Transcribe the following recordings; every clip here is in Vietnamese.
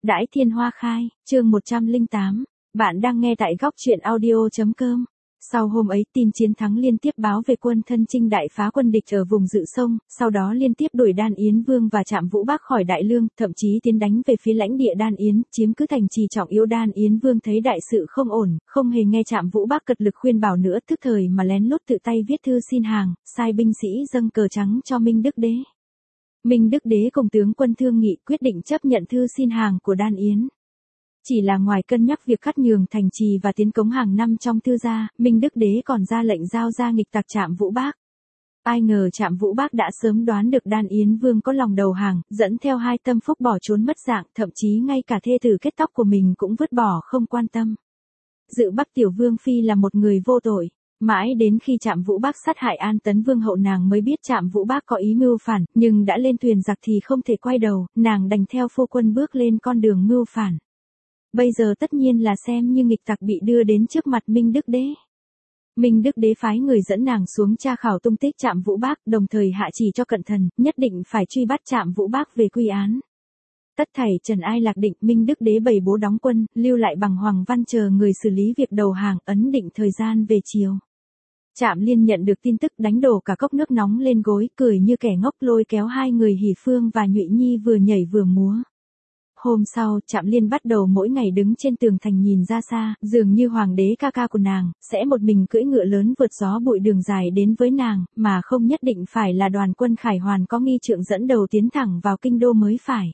Đãi Thiên Hoa Khai, chương 108. Bạn đang nghe tại góc truyện audio.com. Sau hôm ấy, tin chiến thắng liên tiếp báo về quân thân chinh đại phá quân địch ở vùng Dự Sông, sau đó liên tiếp đuổi Đan Yến Vương và Trạm Vũ Bác khỏi Đại Lương, thậm chí tiến đánh về phía lãnh địa Đan Yến, chiếm cứ thành trì trọng yếu. Đan Yến Vương thấy đại sự không ổn, không hề nghe Trạm Vũ Bác cật lực khuyên bảo nữa, tức thời mà lén lút tự tay viết thư xin hàng, sai binh sĩ dâng cờ trắng cho Minh Đức Đế. Minh Đức Đế cùng tướng quân thương nghị quyết định chấp nhận thư xin hàng của Đan Yến. Chỉ là ngoài cân nhắc việc cắt nhường thành trì và tiến cống hàng năm trong thư ra, Minh Đức Đế còn ra lệnh giao ra nghịch tặc Trạm Vũ Bác. Ai ngờ Trạm Vũ Bác đã sớm đoán được Đan Yến Vương có lòng đầu hàng, dẫn theo hai tâm phúc bỏ trốn mất dạng, thậm chí ngay cả thê tử kết tóc của mình cũng vứt bỏ không quan tâm. Dự Bắc Tiểu Vương Phi là một người vô tội. Mãi đến khi Trạm Vũ Bác sát hại An Tấn Vương hậu nàng mới biết Trạm Vũ Bác có ý mưu phản, nhưng đã lên thuyền giặc thì không thể quay đầu, nàng đành theo phu quân bước lên con đường mưu phản. Bây giờ tất nhiên là xem như nghịch tặc bị đưa đến trước mặt Minh Đức Đế. Minh Đức Đế phái người dẫn nàng xuống tra khảo tung tích Trạm Vũ Bác, đồng thời hạ chỉ cho cận thần, nhất định phải truy bắt Trạm Vũ Bác về quy án. Tất thảy trần ai lạc định, Minh Đức Đế bày bố đóng quân, lưu lại bằng Hoàng Văn chờ người xử lý việc đầu hàng, ấn định thời gian về chiều. Trạm Liên nhận được tin tức đánh đổ cả cốc nước nóng lên gối, cười như kẻ ngốc lôi kéo hai người Hỉ Phương và Nhụy Nhi vừa nhảy vừa múa. Hôm sau, Trạm Liên bắt đầu mỗi ngày đứng trên tường thành nhìn ra xa, dường như hoàng đế ca ca của nàng, sẽ một mình cưỡi ngựa lớn vượt gió bụi đường dài đến với nàng, mà không nhất định phải là đoàn quân Khải Hoàn có nghi trượng dẫn đầu tiến thẳng vào kinh đô mới phải.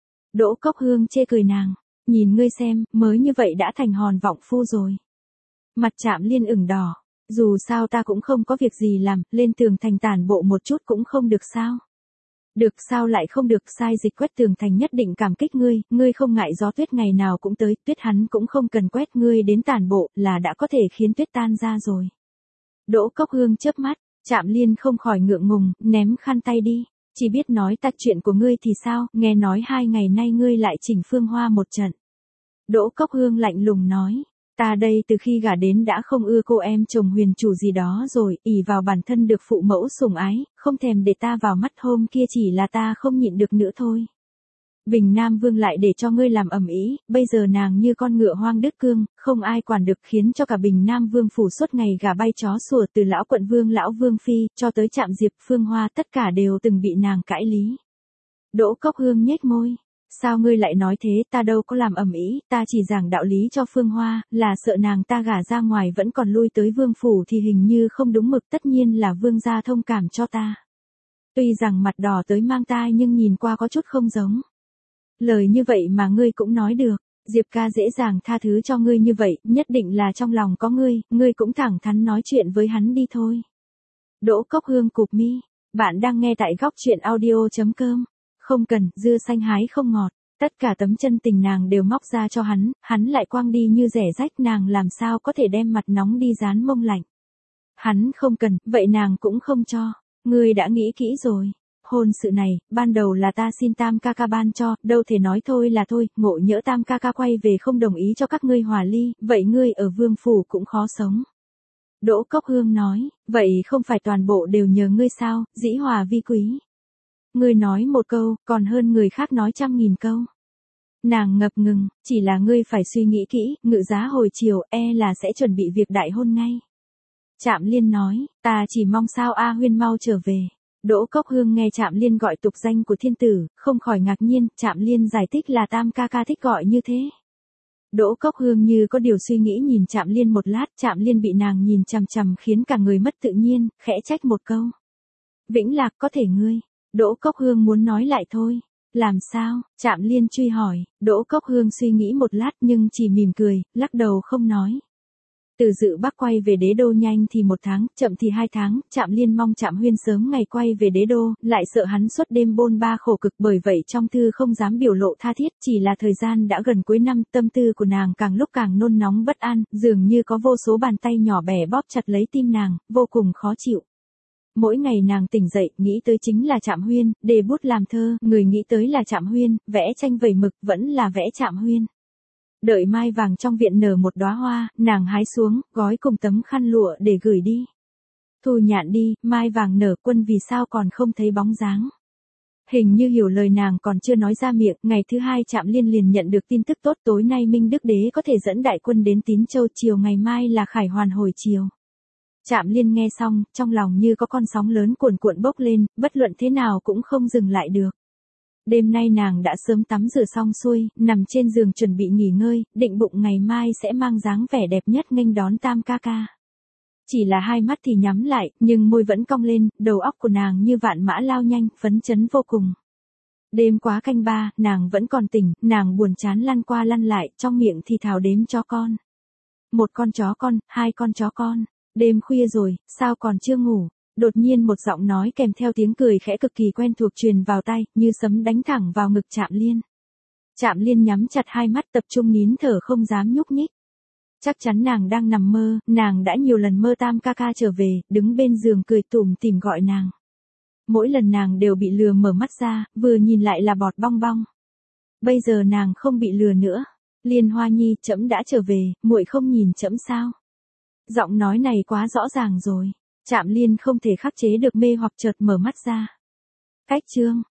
Đỗ Cốc Hương chê cười nàng, nhìn ngươi xem, mới như vậy đã thành hòn vọng phu rồi. Mặt Trạm Liên ửng đỏ, dù sao ta cũng không có việc gì làm, lên tường thành tản bộ một chút cũng không được sao. Được sao lại không được, sai dịch quét tường thành nhất định cảm kích ngươi không ngại gió tuyết ngày nào cũng tới, tuyết hắn cũng không cần quét, ngươi đến tản bộ là đã có thể khiến tuyết tan ra rồi. Đỗ Cốc Hương chớp mắt, Trạm Liên không khỏi ngượng ngùng, ném khăn tay đi, chỉ biết nói ta chuyện của ngươi thì sao, nghe nói 2 ngày nay ngươi lại chỉnh Phương Hoa một trận. Đỗ Cốc Hương lạnh lùng nói. Ta đây từ khi gả đến đã không ưa cô em chồng Huyền chủ gì đó rồi, ỷ vào bản thân được phụ mẫu sủng ái, không thèm để ta vào mắt, hôm kia chỉ là ta không nhịn được nữa thôi. Bình Nam Vương lại để cho ngươi làm ầm ĩ, bây giờ nàng như con ngựa hoang đứt cương, không ai quản được, khiến cho cả Bình Nam Vương phủ suốt ngày gà bay chó sủa, từ lão quận vương lão vương phi, cho tới Trạm Diệp Phương Hoa tất cả đều từng bị nàng cãi lý. Đỗ Cốc Hương nhếch môi. Sao ngươi lại nói thế, ta đâu có làm ầm ĩ, ta chỉ giảng đạo lý cho Phương Hoa, là sợ nàng ta gả ra ngoài vẫn còn lui tới vương phủ thì hình như không đúng mực, tất nhiên là vương gia thông cảm cho ta. Tuy rằng mặt đỏ tới mang tai nhưng nhìn qua có chút không giống. Lời như vậy mà ngươi cũng nói được, Diệp ca dễ dàng tha thứ cho ngươi như vậy, nhất định là trong lòng có ngươi cũng thẳng thắn nói chuyện với hắn đi thôi. Đỗ Cốc Hương cụp mi, bạn đang nghe tại góc truyện audio.com. Không cần, dưa xanh hái không ngọt, tất cả tấm chân tình nàng đều móc ra cho hắn lại quăng đi như rẻ rách, nàng làm sao có thể đem mặt nóng đi dán mông lạnh. Hắn không cần, vậy nàng cũng không cho, ngươi đã nghĩ kỹ rồi. Hôn sự này, ban đầu là ta xin Tam ca ca ban cho, đâu thể nói thôi là thôi, ngộ nhỡ Tam ca ca quay về không đồng ý cho các ngươi hòa ly, vậy ngươi ở vương phủ cũng khó sống. Đỗ Cốc Hương nói, vậy không phải toàn bộ đều nhờ ngươi sao, dĩ hòa vi quý. Ngươi nói một câu, còn hơn người khác nói 100.000 câu. Nàng ngập ngừng, chỉ là ngươi phải suy nghĩ kỹ, ngự giá hồi chiều, là sẽ chuẩn bị việc đại hôn ngay. Trạm Liên nói, ta chỉ mong sao A Huyên mau trở về. Đỗ Cốc Hương nghe Trạm Liên gọi tục danh của thiên tử, không khỏi ngạc nhiên, Trạm Liên giải thích là Tam ca ca thích gọi như thế. Đỗ Cốc Hương như có điều suy nghĩ nhìn Trạm Liên một lát, Trạm Liên bị nàng nhìn chằm chằm khiến cả người mất tự nhiên, khẽ trách một câu. Vĩnh Lạc có thể ngươi. Đỗ Cốc Hương muốn nói lại thôi. Làm sao? Trạm Liên truy hỏi. Đỗ Cốc Hương suy nghĩ một lát nhưng chỉ mỉm cười, lắc đầu không nói. Từ Dự Bắc quay về đế đô nhanh thì 1 tháng, chậm thì 2 tháng, Trạm Liên mong Trạm Huyên sớm ngày quay về đế đô, lại sợ hắn suốt đêm bôn ba khổ cực, bởi vậy trong thư không dám biểu lộ tha thiết, chỉ là thời gian đã gần cuối năm, tâm tư của nàng càng lúc càng nôn nóng bất an, dường như có vô số bàn tay nhỏ bé bóp chặt lấy tim nàng, vô cùng khó chịu. Mỗi ngày nàng tỉnh dậy, nghĩ tới chính là Trạm Huyên, đề bút làm thơ, người nghĩ tới là Trạm Huyên, vẽ tranh vẩy mực, vẫn là vẽ Trạm Huyên. Đợi mai vàng trong viện nở một đóa hoa, nàng hái xuống, gói cùng tấm khăn lụa để gửi đi. Thu nhạn đi, mai vàng nở, quân vì sao còn không thấy bóng dáng. Hình như hiểu lời nàng còn chưa nói ra miệng, ngày thứ hai Trạm Liên liền nhận được tin tức tốt, tối nay Minh Đức Đế có thể dẫn đại quân đến Tín Châu, chiều ngày mai là khải hoàn hồi chiều. Trạm Liên nghe xong, trong lòng như có con sóng lớn cuồn cuộn bốc lên, bất luận thế nào cũng không dừng lại được. Đêm nay nàng đã sớm tắm rửa xong xuôi, nằm trên giường chuẩn bị nghỉ ngơi, định bụng ngày mai sẽ mang dáng vẻ đẹp nhất nghênh đón Tam ca ca. Chỉ là hai mắt thì nhắm lại, nhưng môi vẫn cong lên, đầu óc của nàng như vạn mã lao nhanh, phấn chấn vô cùng. Đêm quá canh ba, nàng vẫn còn tỉnh, nàng buồn chán lăn qua lăn lại, trong miệng thì thào đếm chó con. Một con chó con, hai con chó con. Đêm khuya rồi, sao còn chưa ngủ? Đột nhiên một giọng nói kèm theo tiếng cười khẽ cực kỳ quen thuộc truyền vào tai, như sấm đánh thẳng vào ngực Trạm Liên. Trạm Liên nhắm chặt hai mắt tập trung nín thở không dám nhúc nhích. Chắc chắn nàng đang nằm mơ, nàng đã nhiều lần mơ Tam ca ca trở về, đứng bên giường cười tủm tỉm gọi nàng. Mỗi lần nàng đều bị lừa mở mắt ra, vừa nhìn lại là bọt bong bong. Bây giờ nàng không bị lừa nữa. Liên Hoa Nhi, trẫm đã trở về, muội không nhìn trẫm sao? Giọng nói này quá rõ ràng rồi. Trạm Liên không thể khắc chế được mê hoặc chợt mở mắt ra. Cách chương